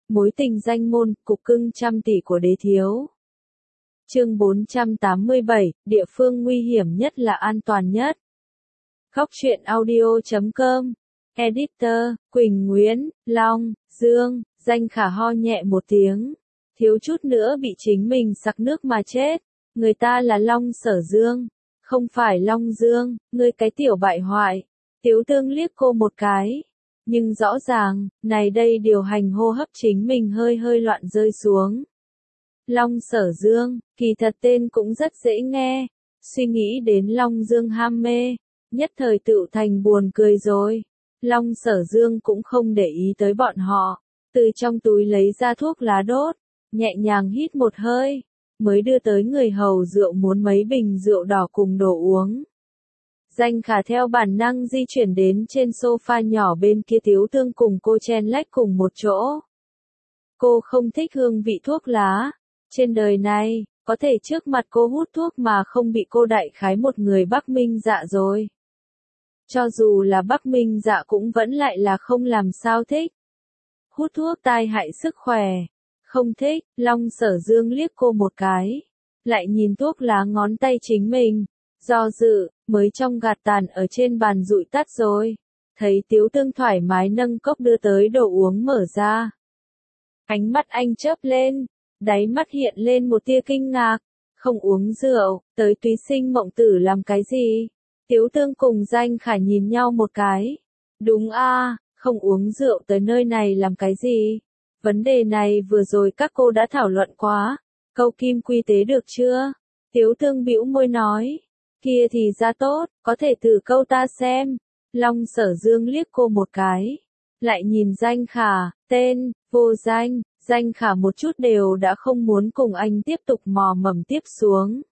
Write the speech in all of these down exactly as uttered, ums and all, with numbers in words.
Mối tình danh môn, cục cưng trăm tỷ của đế thiếu. Chương bốn trăm tám mươi bảy, địa phương nguy hiểm nhất là an toàn nhất. Góc truyện audio chấm com. Editor, Quỳnh Nguyễn, Long, Dương. Danh Khả ho nhẹ một tiếng. Thiếu chút nữa bị chính mình sặc nước mà chết. Người ta là Long Sở Dương. Không phải Long Dương, ngươi cái tiểu bại hoại. Tiếu Tương liếc cô một cái. Nhưng rõ ràng, này đây điều hành hô hấp chính mình hơi hơi loạn rơi xuống. Long Sở Dương, kỳ thật tên cũng rất dễ nghe. Suy nghĩ đến Long Dương ham mê, nhất thời tựu thành buồn cười rồi. Long Sở Dương cũng không để ý tới bọn họ, từ trong túi lấy ra thuốc lá đốt, nhẹ nhàng hít một hơi, mới đưa tới người hầu rượu muốn mấy bình rượu đỏ cùng đồ uống. Danh Khả theo bản năng di chuyển đến trên sofa nhỏ bên kia, Tiếu Tương cùng cô chen lách cùng một chỗ. Cô không thích hương vị thuốc lá. Trên đời này, có thể trước mặt cô hút thuốc mà không bị cô đại khái một người Bắc Minh Dạ rồi. Cho dù là Bắc Minh Dạ cũng vẫn lại là không làm sao thích. Hút thuốc tai hại sức khỏe. Không thích. Long Sở Dương liếc cô một cái. Lại nhìn thuốc lá ngón tay chính mình. Do dự, mới trong gạt tàn ở trên bàn rụi tắt rồi. Thấy Tiếu Tương thoải mái nâng cốc đưa tới đồ uống mở ra. Ánh mắt anh chớp lên. Đáy mắt hiện lên một tia kinh ngạc. Không uống rượu, tới túy sinh mộng tử làm cái gì? Tiếu Tương cùng Danh Khả nhìn nhau một cái. Đúng a, không uống rượu tới nơi này làm cái gì? Vấn đề này vừa rồi các cô đã thảo luận quá. Câu kim quy tế được chưa? Tiếu Tương bĩu môi nói. Kia thì ra tốt, có thể thử câu ta xem. Long Sở Dương liếc cô một cái. Lại nhìn Danh Khả, tên, vô danh. Danh Khả một chút đều đã không muốn cùng anh tiếp tục mò mẫm tiếp xuống.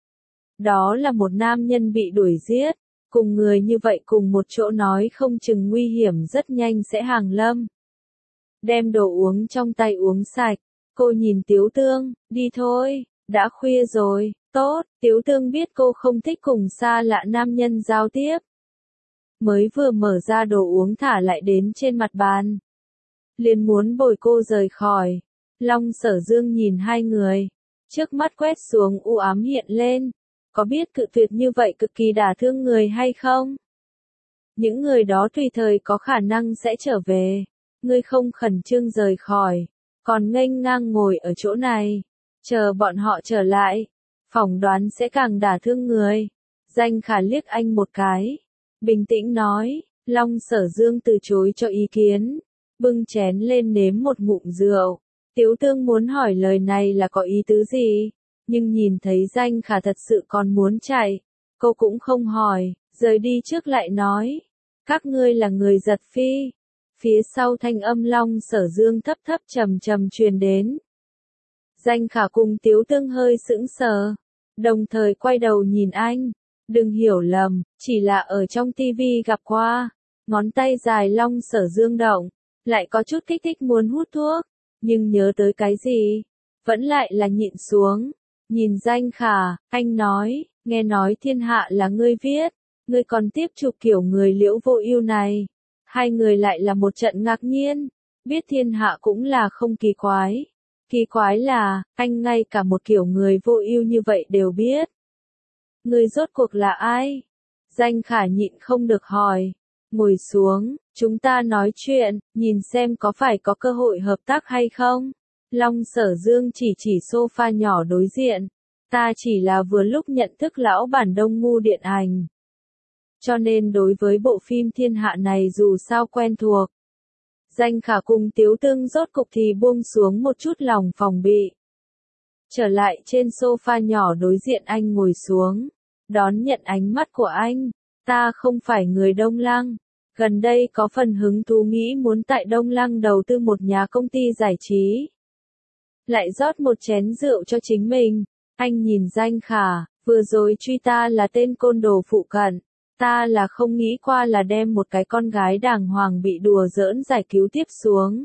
Đó là một nam nhân bị đuổi giết, cùng người như vậy cùng một chỗ nói không chừng nguy hiểm rất nhanh sẽ hàng lâm. Đem đồ uống trong tay uống sạch, cô nhìn Tiếu Tương, đi thôi, đã khuya rồi, tốt, Tiếu Tương biết cô không thích cùng xa lạ nam nhân giao tiếp. Mới vừa mở ra đồ uống thả lại đến trên mặt bàn. Liền muốn bồi cô rời khỏi. Long Sở Dương nhìn hai người. Trước mắt quét xuống u ám hiện lên. Có biết cự tuyệt như vậy cực kỳ đả thương người hay không? Những người đó tùy thời có khả năng sẽ trở về. Ngươi không khẩn trương rời khỏi. Còn nghênh ngang ngồi ở chỗ này. Chờ bọn họ trở lại. Phỏng đoán sẽ càng đả thương người. Danh Khả liếc anh một cái. Bình tĩnh nói. Long Sở Dương từ chối cho ý kiến. Bưng chén lên nếm một ngụm rượu. Tiếu Tương muốn hỏi lời này là có ý tứ gì, nhưng nhìn thấy Danh Khả thật sự còn muốn chạy, cô cũng không hỏi, rời đi trước lại nói, các ngươi là người giật phi. Phía sau thanh âm Long Sở Dương thấp thấp trầm trầm truyền đến. Danh Khả cùng Tiếu Tương hơi sững sờ, đồng thời quay đầu nhìn anh, đừng hiểu lầm, chỉ là ở trong tivi gặp qua. Ngón tay dài Long Sở Dương động, lại có chút kích thích muốn hút thuốc, nhưng nhớ tới cái gì, vẫn lại là nhịn xuống. Nhìn Danh Khả, anh nói, nghe nói thiên hạ là ngươi viết, ngươi còn tiếp chụp kiểu người Liễu Vô Ưu này. Hai người lại là một trận ngạc nhiên, biết thiên hạ cũng là không kỳ quái. Kỳ quái là, anh ngay cả một kiểu người vô ưu như vậy đều biết. Ngươi rốt cuộc là ai? Danh Khả nhịn không được hỏi. Ngồi xuống, chúng ta nói chuyện, nhìn xem có phải có cơ hội hợp tác hay không. Long Sở Dương chỉ chỉ sofa nhỏ đối diện. Ta chỉ là vừa lúc nhận thức lão bản Đông Ngu điện ảnh. Cho nên đối với bộ phim thiên hạ này dù sao quen thuộc. Danh Khả cùng Tiếu Tương rốt cục thì buông xuống một chút lòng phòng bị. Trở lại trên sofa nhỏ đối diện anh ngồi xuống. Đón nhận ánh mắt của anh. Ta không phải người Đông Lăng. Gần đây có phần hứng thú nghĩ muốn tại Đông Lăng đầu tư một nhà công ty giải trí. Lại rót một chén rượu cho chính mình. Anh nhìn Danh Khả, vừa rồi truy ta là tên côn đồ phụ cận. Ta là không nghĩ qua là đem một cái con gái đàng hoàng bị đùa giỡn giải cứu tiếp xuống.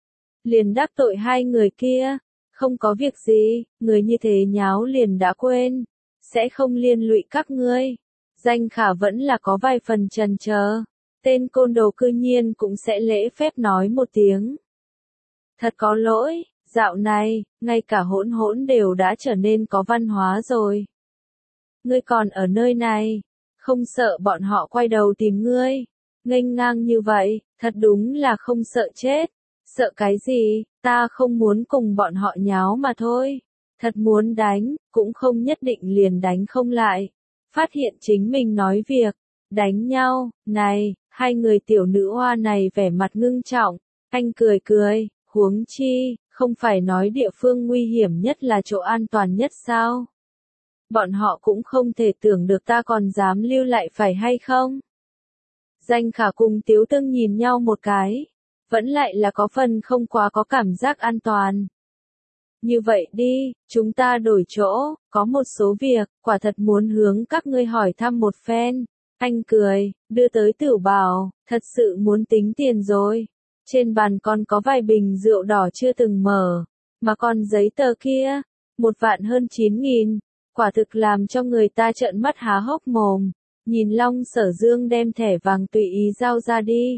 Liền đắc tội hai người kia. Không có việc gì, người như thế nháo liền đã quên. Sẽ không liên lụy các ngươi. Danh Khả vẫn là có vài phần chần chờ. Tên côn đồ cư nhiên cũng sẽ lễ phép nói một tiếng. Thật có lỗi, dạo này, ngay cả hỗn hỗn đều đã trở nên có văn hóa rồi. Ngươi còn ở nơi này, không sợ bọn họ quay đầu tìm ngươi, nghênh ngang như vậy, thật đúng là không sợ chết. Sợ cái gì, ta không muốn cùng bọn họ nháo mà thôi. Thật muốn đánh, cũng không nhất định liền đánh không lại. Phát hiện chính mình nói việc, đánh nhau, này, hai người tiểu nữ hoa này vẻ mặt ngưng trọng, anh cười cười, huống chi, không phải nói địa phương nguy hiểm nhất là chỗ an toàn nhất sao? Bọn họ cũng không thể tưởng được ta còn dám lưu lại phải hay không? Danh Khả cùng Tiếu Tương nhìn nhau một cái, vẫn lại là có phần không quá có cảm giác an toàn. Như vậy đi, chúng ta đổi chỗ, có một số việc, quả thật muốn hướng các ngươi hỏi thăm một phen. Anh cười, đưa tới Tửu Bảo, thật sự muốn tính tiền rồi. Trên bàn còn có vài bình rượu đỏ chưa từng mở, mà còn giấy tờ kia, một vạn hơn chín nghìn, quả thực làm cho người ta trợn mắt há hốc mồm. Nhìn Long Sở Dương đem thẻ vàng tùy ý giao ra đi.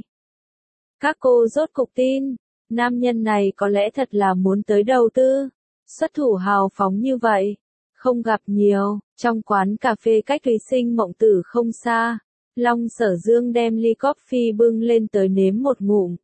Các cô rốt cục tin, nam nhân này có lẽ thật là muốn tới đầu tư, xuất thủ hào phóng như vậy, không gặp nhiều. Trong quán cà phê cách Thúy Sinh Mộng Tử không xa, Long Sở Dương đem ly coffee bưng lên tới nếm một ngụm.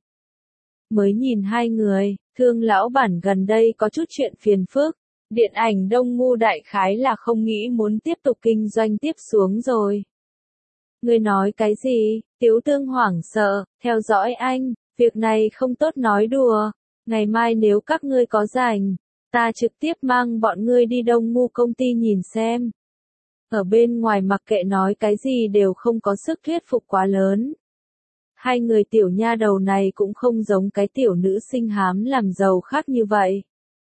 Mới nhìn hai người, Thương lão bản gần đây có chút chuyện phiền phức, điện ảnh Đông Ngu đại khái là không nghĩ muốn tiếp tục kinh doanh tiếp xuống rồi. Ngươi nói cái gì? Tiếu Tương hoảng sợ, theo dõi anh, việc này không tốt nói đùa, ngày mai nếu các ngươi có rảnh, ta trực tiếp mang bọn ngươi đi Đông Ngu công ty nhìn xem. Ở bên ngoài mặc kệ nói cái gì đều không có sức thuyết phục quá lớn. Hai người tiểu nha đầu này cũng không giống cái tiểu nữ sinh hám làm giàu khác như vậy.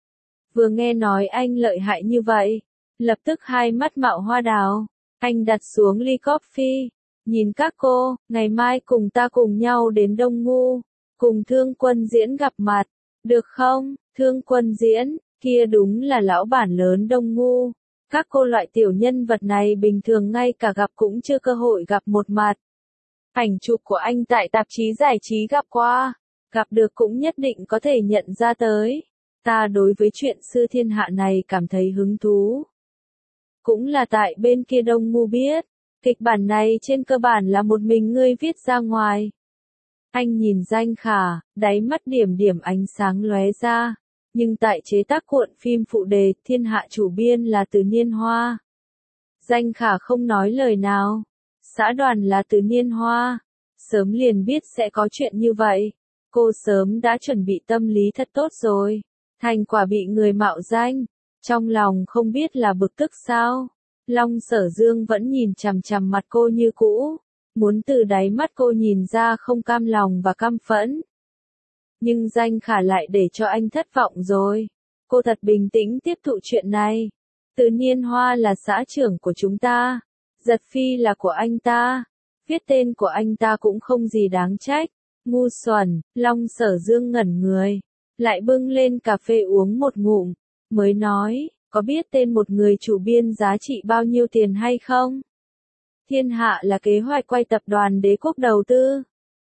Vừa nghe nói anh lợi hại như vậy, lập tức hai mắt mạo hoa đào, anh đặt xuống ly coffee, nhìn các cô, ngày mai cùng ta cùng nhau đến Đông Ngu, cùng Thương Quân Diễn gặp mặt, được không? Thương Quân Diễn, kia đúng là lão bản lớn Đông Ngu. Các cô loại tiểu nhân vật này bình thường ngay cả gặp cũng chưa cơ hội gặp một mặt. Ảnh chụp của anh tại tạp chí giải trí gặp qua, gặp được cũng nhất định có thể nhận ra tới. Ta đối với chuyện xưa thiên hạ này cảm thấy hứng thú. Cũng là tại bên kia Đông Ngu biết, kịch bản này trên cơ bản là một mình ngươi viết ra ngoài. Anh nhìn Danh Khả, đáy mắt điểm điểm ánh sáng lóe ra. Nhưng tại chế tác cuộn phim phụ đề, thiên hạ chủ biên là Từ Niên Hoa. Danh Khả không nói lời nào. Xã Đoàn là Từ Niên Hoa. Sớm liền biết sẽ có chuyện như vậy. Cô sớm đã chuẩn bị tâm lý thật tốt rồi. Thành quả bị người mạo danh. Trong lòng không biết là bực tức sao. Long Sở Dương vẫn nhìn chằm chằm mặt cô như cũ. Muốn từ đáy mắt cô nhìn ra không cam lòng và căm phẫn. Nhưng Danh Khả lại để cho anh thất vọng rồi. Cô thật bình tĩnh tiếp thụ chuyện này. Từ Niên Hoa là xã trưởng của chúng ta. Giật Phi là của anh ta. Viết tên của anh ta cũng không gì đáng trách. Ngu xuẩn, Long Sở Dương ngẩn người. Lại bưng lên cà phê uống một ngụm. Mới nói, có biết tên một người chủ biên giá trị bao nhiêu tiền hay không? Thiên Hạ là kế hoạch quay tập đoàn Đế Quốc đầu tư.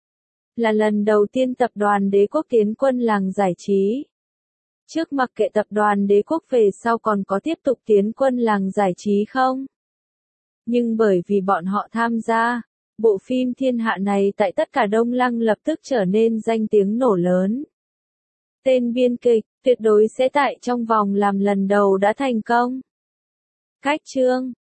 Là lần đầu tiên tập đoàn Đế Quốc tiến quân làng giải trí. Trước mặc kệ tập đoàn Đế Quốc về sau còn có tiếp tục tiến quân làng giải trí không? Nhưng bởi vì bọn họ tham gia, bộ phim Thiên Hạ này tại tất cả Đông Lăng lập tức trở nên danh tiếng nổ lớn. Tên biên kịch, tuyệt đối sẽ tại trong vòng làm lần đầu đã thành công. Cách chương